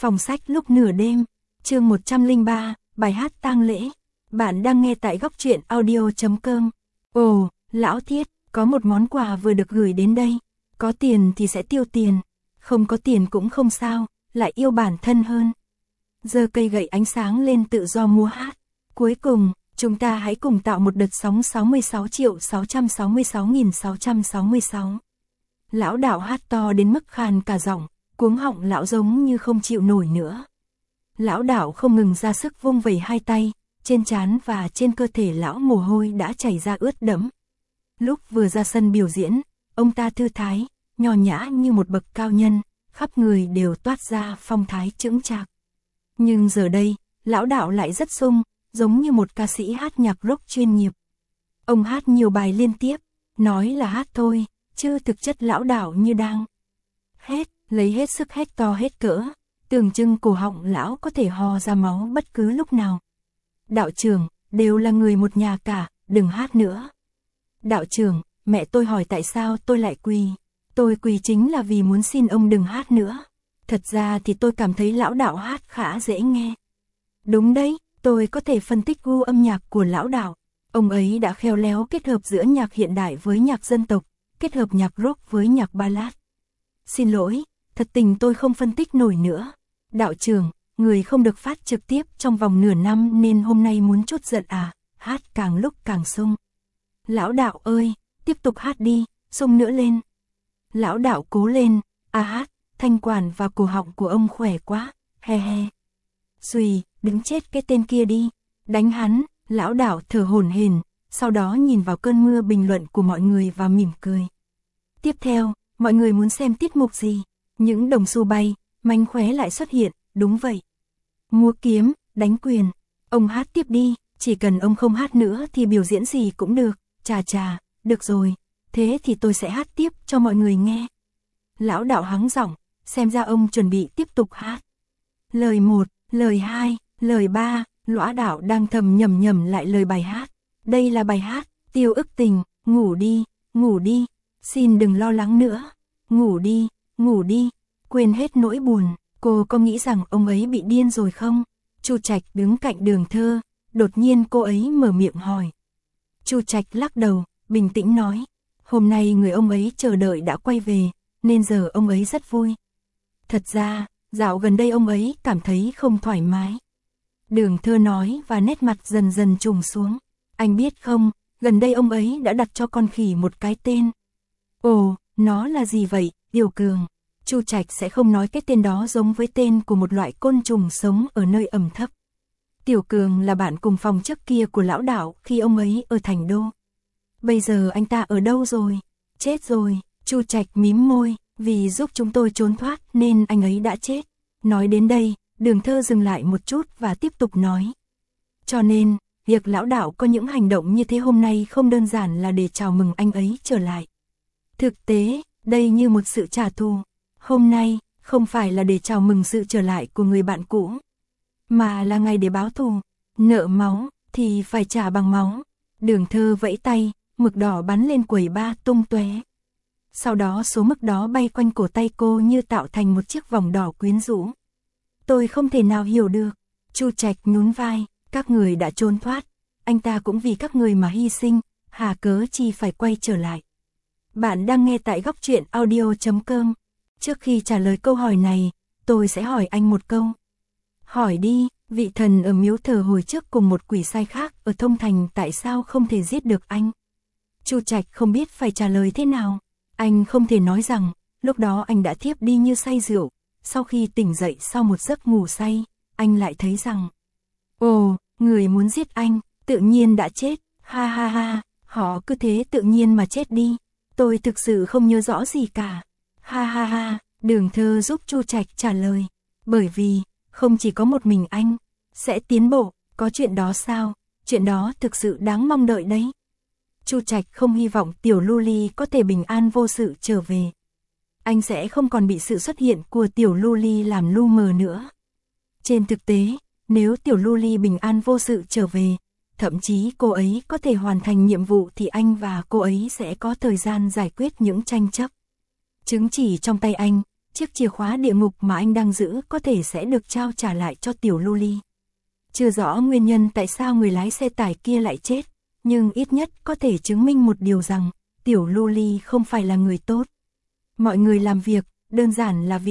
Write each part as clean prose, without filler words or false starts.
Phòng sách lúc nửa đêm, chương 103, bài hát tang lễ. Bạn đang nghe tại góc truyện audio.com. Ồ, lão Thiết, có một món quà vừa được gửi đến đây. Có tiền thì sẽ tiêu tiền, không có tiền cũng không sao, lại yêu bản thân hơn. Giơ cây gậy ánh sáng lên tự do múa hát. Cuối cùng, chúng ta hãy cùng tạo một đợt sóng 66.666.666. Lão đạo hát to đến mức khàn cả giọng, cuống họng lão giống như không chịu nổi nữa. Lão đạo không ngừng ra sức vung vẩy hai tay, trên trán và trên cơ thể lão mồ hôi đã chảy ra ướt đẫm. Lúc vừa ra sân biểu diễn, ông ta thư thái, nho nhã như một bậc cao nhân, khắp người đều toát ra phong thái chững chạc. Nhưng giờ đây, lão đạo lại rất sung, giống như một ca sĩ hát nhạc rock chuyên nghiệp. Ông hát nhiều bài liên tiếp, nói là hát thôi, chứ thực chất lão đạo như đang lấy hết sức hét to hết cỡ, tưởng chừng cổ họng lão có thể ho ra máu bất cứ lúc nào. Đạo trưởng, đều là người một nhà cả, đừng hát nữa. Đạo trưởng, mẹ tôi hỏi tại sao tôi lại quỳ. Tôi quỳ chính là vì muốn xin ông đừng hát nữa. Thật ra thì tôi cảm thấy lão đạo hát khá dễ nghe. Đúng đấy, tôi có thể phân tích gu âm nhạc của lão đạo. Ông ấy đã khéo léo kết hợp giữa nhạc hiện đại với nhạc dân tộc, kết hợp nhạc rock với nhạc ballad. Xin lỗi, thật tình tôi không phân tích nổi nữa. Đạo trưởng, người không được phát trực tiếp trong vòng nửa năm nên hôm nay muốn trút giận à, hát càng lúc càng sung. Lão đạo ơi, tiếp tục hát đi, sung nữa lên. Lão đạo cố lên, hát, thanh quản và cổ họng của ông khỏe quá, he he. Xùy, đứng chết cái tên kia đi, đánh hắn, lão đạo thở hổn hển, sau đó nhìn vào cơn mưa bình luận của mọi người và mỉm cười. Tiếp theo, mọi người muốn xem tiết mục gì? Những đồng xu bay, mánh khóe lại xuất hiện, đúng vậy. Múa kiếm, đánh quyền, ông hát tiếp đi, chỉ cần ông không hát nữa thì biểu diễn gì cũng được, chà, được rồi, thế thì tôi sẽ hát tiếp cho mọi người nghe. Lão đạo hắng giọng, xem ra ông chuẩn bị tiếp tục hát. Lời 1, lời 2, lời 3, lão đạo đang thầm nhẩm lại lời bài hát. Đây là bài hát, Tiêu Ức Tình, ngủ đi, xin đừng lo lắng nữa, ngủ đi, quên hết nỗi buồn. Cô có nghĩ rằng ông ấy bị điên rồi không? Chu Trạch đứng cạnh Đường Thơ, đột nhiên cô ấy mở miệng hỏi. Chu Trạch lắc đầu, bình tĩnh nói, hôm nay người ông ấy chờ đợi đã quay về, nên giờ ông ấy rất vui. Thật ra, dạo gần đây ông ấy cảm thấy không thoải mái. Đường Thơ nói và nét mặt dần dần trùng xuống. Anh biết không, gần đây ông ấy đã đặt cho con khỉ một cái tên. Ồ, nó là gì vậy, Tiểu Cường? Chu Trạch sẽ không nói cái tên đó giống với tên của một loại côn trùng sống ở nơi ẩm thấp. Tiểu Cường là bạn cùng phòng trước kia của lão đạo khi ông ấy ở Thành Đô. Bây giờ anh ta ở đâu rồi? Chết rồi, Chu Trạch mím môi, vì giúp chúng tôi trốn thoát nên anh ấy đã chết. Nói đến đây, Đường Thơ dừng lại một chút và tiếp tục nói. Cho nên, việc lão đạo có những hành động như thế hôm nay không đơn giản là để chào mừng anh ấy trở lại. Thực tế, đây như một sự trả thù. Hôm nay, không phải là để chào mừng sự trở lại của người bạn cũ, mà là ngày để báo thù. Nợ máu, thì phải trả bằng máu. Đường Thơ vẫy tay, mực đỏ bắn lên quầy ba tung tóe. Sau đó số mực đó bay quanh cổ tay cô như tạo thành một chiếc vòng đỏ quyến rũ. Tôi không thể nào hiểu được. Chu Trạch nhún vai, các người đã trốn thoát. Anh ta cũng vì các người mà hy sinh, hà cớ chi phải quay trở lại. Bạn đang nghe tại góc truyện audio.com. Trước khi trả lời câu hỏi này, tôi sẽ hỏi anh một câu. Hỏi đi, vị thần ở miếu thờ hồi trước cùng một quỷ sai khác ở Thông Thành tại sao không thể giết được anh? Chu Trạch không biết phải trả lời thế nào. Anh không thể nói rằng, lúc đó anh đã thiếp đi như say rượu. Sau khi tỉnh dậy sau một giấc ngủ say, anh lại thấy rằng, ồ, người muốn giết anh, tự nhiên đã chết, ha ha ha, họ cứ thế tự nhiên mà chết đi. Tôi thực sự không nhớ rõ gì cả. Ha ha ha, Đường Thơ giúp Chu Trạch trả lời. Bởi vì, không chỉ có một mình anh sẽ tiến bộ, có chuyện đó sao? Chuyện đó thực sự đáng mong đợi đấy. Chu Trạch không hy vọng Tiểu Luli có thể bình an vô sự trở về. Anh sẽ không còn bị sự xuất hiện của Tiểu Luli làm lu mờ nữa. Trên thực tế, nếu Tiểu Luli bình an vô sự trở về, thậm chí cô ấy có thể hoàn thành nhiệm vụ thì anh và cô ấy sẽ có thời gian giải quyết những tranh chấp. Chứng chỉ trong tay anh, chiếc chìa khóa địa ngục mà anh đang giữ có thể sẽ được trao trả lại cho tiểu Luli. Chưa rõ nguyên nhân tại sao người lái xe tải kia lại chết, nhưng ít nhất có thể chứng minh một điều rằng, tiểu Luli không phải là người tốt. Mọi người làm việc, đơn giản là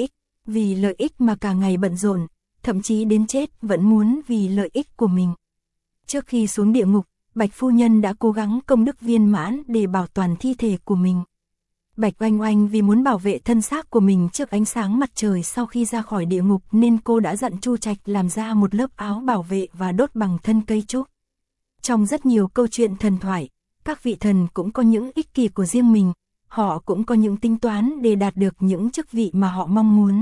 vì lợi ích mà cả ngày bận rộn, thậm chí đến chết vẫn muốn vì lợi ích của mình. Trước khi xuống địa ngục, Bạch phu nhân đã cố gắng công đức viên mãn để bảo toàn thi thể của mình. Bạch Oanh Oanh vì muốn bảo vệ thân xác của mình trước ánh sáng mặt trời sau khi ra khỏi địa ngục nên cô đã dặn Chu Trạch làm ra một lớp áo bảo vệ và đốt bằng thân cây trúc. Trong rất nhiều câu chuyện thần thoại, các vị thần cũng có những ích kỷ của riêng mình, họ cũng có những tính toán để đạt được những chức vị mà họ mong muốn.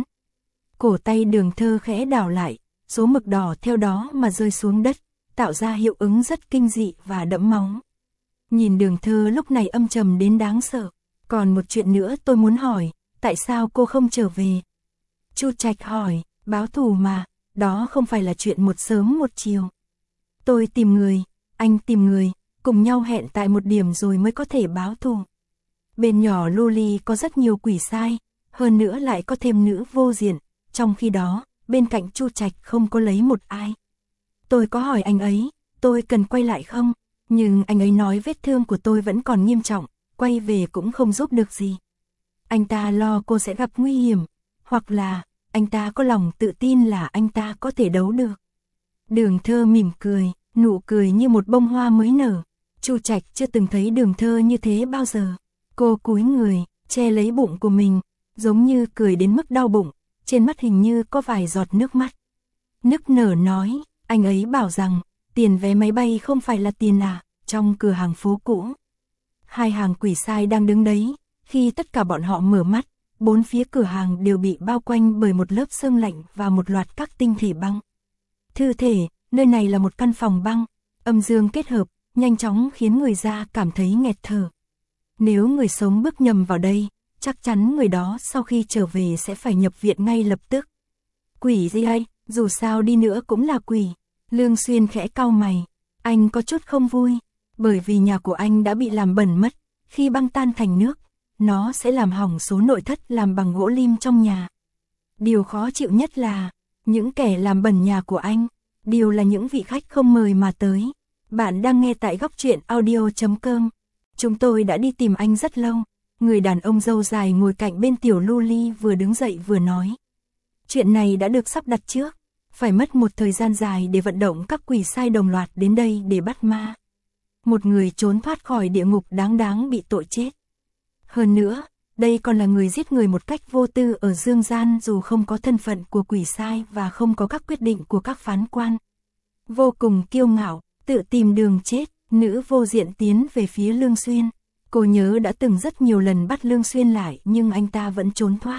Cổ tay Đường Thơ khẽ đảo lại, số mực đỏ theo đó mà rơi xuống đất, tạo ra hiệu ứng rất kinh dị và đẫm máu. Nhìn Đường Thơ lúc này âm trầm đến đáng sợ. Còn một chuyện nữa tôi muốn hỏi, tại sao cô không trở về? Chu Trạch hỏi, báo thù mà, đó không phải là chuyện một sớm một chiều. Tôi tìm người, anh tìm người, cùng nhau hẹn tại một điểm rồi mới có thể báo thù. Bên nhỏ Luli có rất nhiều quỷ sai, hơn nữa lại có thêm nữ vô diện, trong khi đó, bên cạnh Chu Trạch không có lấy một ai. Tôi có hỏi anh ấy, tôi cần quay lại không? Nhưng anh ấy nói vết thương của tôi vẫn còn nghiêm trọng, quay về cũng không giúp được gì. Anh ta lo cô sẽ gặp nguy hiểm, hoặc là anh ta có lòng tự tin là anh ta có thể đấu được. Đường Thơ mỉm cười, nụ cười như một bông hoa mới nở. Chu Trạch chưa từng thấy Đường Thơ như thế bao giờ. Cô cúi người, che lấy bụng của mình, giống như cười đến mức đau bụng, trên mắt hình như có vài giọt nước mắt. Nức nở nói, anh ấy bảo rằng, tiền vé máy bay không phải là tiền à, trong cửa hàng phố cũ. Hai hàng quỷ sai đang đứng đấy, khi tất cả bọn họ mở mắt, bốn phía cửa hàng đều bị bao quanh bởi một lớp sương lạnh và một loạt các tinh thể băng. Thư thể, nơi này là một căn phòng băng, âm dương kết hợp, nhanh chóng khiến người ta cảm thấy nghẹt thở. Nếu người sống bước nhầm vào đây, chắc chắn người đó sau khi trở về sẽ phải nhập viện ngay lập tức. Quỷ gì hay, dù sao đi nữa cũng là quỷ. Lương Xuyên khẽ cau mày, anh có chút không vui, bởi vì nhà của anh đã bị làm bẩn mất, khi băng tan thành nước, nó sẽ làm hỏng số nội thất làm bằng gỗ lim trong nhà. Điều khó chịu nhất là, những kẻ làm bẩn nhà của anh, đều là những vị khách không mời mà tới. Bạn đang nghe tại Góc Truyện Audio.com. Chúng tôi đã đi tìm anh rất lâu. Người đàn ông râu dài ngồi cạnh bên tiểu Luli vừa đứng dậy vừa nói. Chuyện này đã được sắp đặt trước, phải mất một thời gian dài để vận động các quỷ sai đồng loạt đến đây để bắt ma. Một người trốn thoát khỏi địa ngục đáng bị tội chết. Hơn nữa, đây còn là người giết người một cách vô tư ở dương gian dù không có thân phận của quỷ sai và không có các quyết định của các phán quan. Vô cùng kiêu ngạo, tự tìm đường chết, nữ vô diện tiến về phía Lương Xuyên. Cô nhớ đã từng rất nhiều lần bắt Lương Xuyên lại nhưng anh ta vẫn trốn thoát.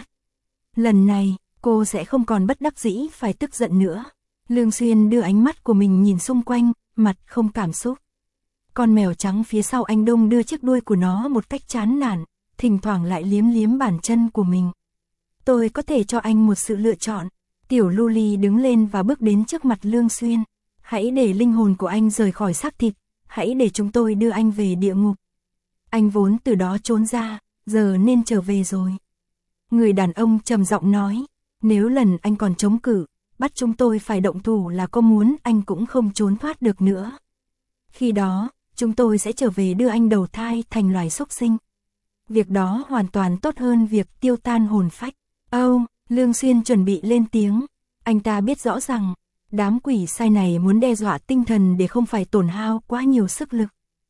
Lần này, cô sẽ không còn bất đắc dĩ phải tức giận nữa. Lương Xuyên đưa ánh mắt của mình nhìn xung quanh, mặt không cảm xúc. Con mèo trắng phía sau anh Đông đưa chiếc đuôi của nó một cách chán nản, thỉnh thoảng lại liếm bàn chân của mình. Tôi có thể cho anh một sự lựa chọn. Tiểu Luli đứng lên và bước đến trước mặt Lương Xuyên. Hãy để linh hồn của anh rời khỏi xác thịt, hãy để chúng tôi đưa anh về địa ngục. Anh vốn từ đó trốn ra, giờ nên trở về rồi. Người đàn ông trầm giọng nói, nếu lần anh còn chống cự, bắt chúng tôi phải động thủ là có muốn anh cũng không trốn thoát được nữa. Khi đó, chúng tôi sẽ trở về đưa anh đầu thai thành loài súc sinh. Việc đó hoàn toàn tốt hơn việc tiêu tan hồn phách. Lương Xuyên chuẩn bị lên tiếng. Anh ta biết rõ rằng, đám quỷ sai này muốn đe dọa tinh thần để không phải tổn hao quá nhiều sức lực.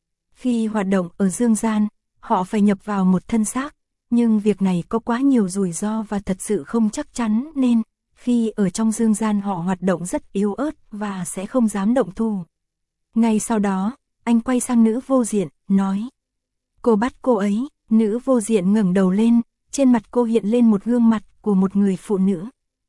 Khi hoạt động ở dương gian, họ phải nhập vào một thân xác, nhưng việc này có quá nhiều rủi ro và thật sự không chắc chắn nên, khi ở trong dương gian họ hoạt động rất yếu ớt và sẽ không dám động thủ. Ngay sau đó, anh quay sang nữ vô diện, nói. Cô bắt cô ấy, nữ vô diện ngẩng đầu lên, trên mặt cô hiện lên một gương mặt của một người phụ nữ.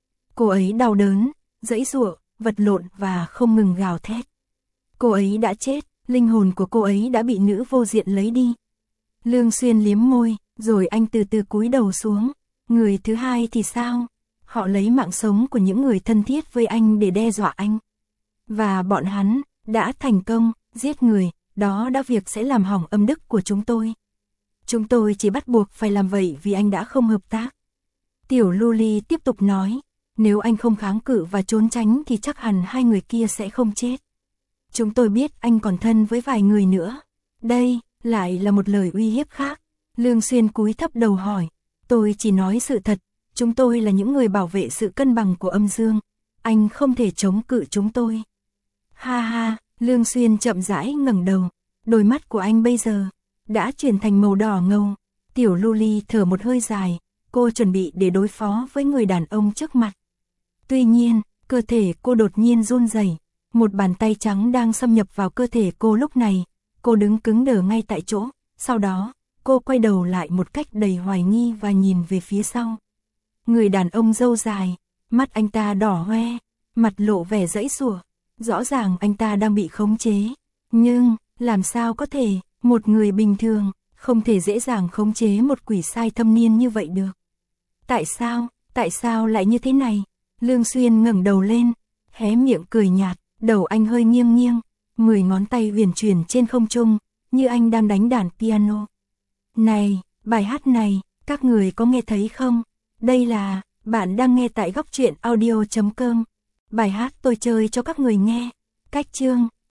Cô ấy đau đớn, giãy giụa, vật lộn và không ngừng gào thét. Cô ấy đã chết, linh hồn của cô ấy đã bị nữ vô diện lấy đi. Lương Xuyên liếm môi, rồi anh từ từ cúi đầu xuống. Người thứ hai thì sao? Họ lấy mạng sống của những người thân thiết với anh để đe dọa anh. Và bọn hắn đã thành công, giết người, đó đã việc sẽ làm hỏng âm đức của chúng tôi. Chúng tôi chỉ bắt buộc phải làm vậy vì anh đã không hợp tác. Tiểu Luli tiếp tục nói, nếu anh không kháng cự và trốn tránh thì chắc hẳn hai người kia sẽ không chết. Chúng tôi biết anh còn thân với vài người nữa. Đây, lại là một lời uy hiếp khác. Lương Xuyên cúi thấp đầu hỏi, tôi chỉ nói sự thật, chúng tôi là những người bảo vệ sự cân bằng của âm dương. Anh không thể chống cự chúng tôi. Ha ha, Lương Xuyên chậm rãi ngẩng đầu, đôi mắt của anh bây giờ đã chuyển thành màu đỏ ngầu. Tiểu Luli thở một hơi dài, cô chuẩn bị để đối phó với người đàn ông trước mặt. Tuy nhiên, cơ thể cô đột nhiên run rẩy, một bàn tay trắng đang xâm nhập vào cơ thể cô lúc này. Cô đứng cứng đờ ngay tại chỗ, sau đó, cô quay đầu lại một cách đầy hoài nghi và nhìn về phía sau. Người đàn ông râu dài, mắt anh ta đỏ hoe, mặt lộ vẻ giãy giụa, rõ ràng anh ta đang bị khống chế. Nhưng, làm sao có thể, một người bình thường không thể dễ dàng khống chế một quỷ sai thâm niên như vậy được. Tại sao lại như thế này? Lương Xuyên ngẩng đầu lên, hé miệng cười nhạt, đầu anh hơi nghiêng nghiêng, 10 ngón tay huyền chuyển trên không trung, như anh đang đánh đàn piano. Này, bài hát này, các người có nghe thấy không? Đây là, bạn đang nghe tại góc truyện audio.com. Bài hát tôi chơi cho các người nghe. Cách chương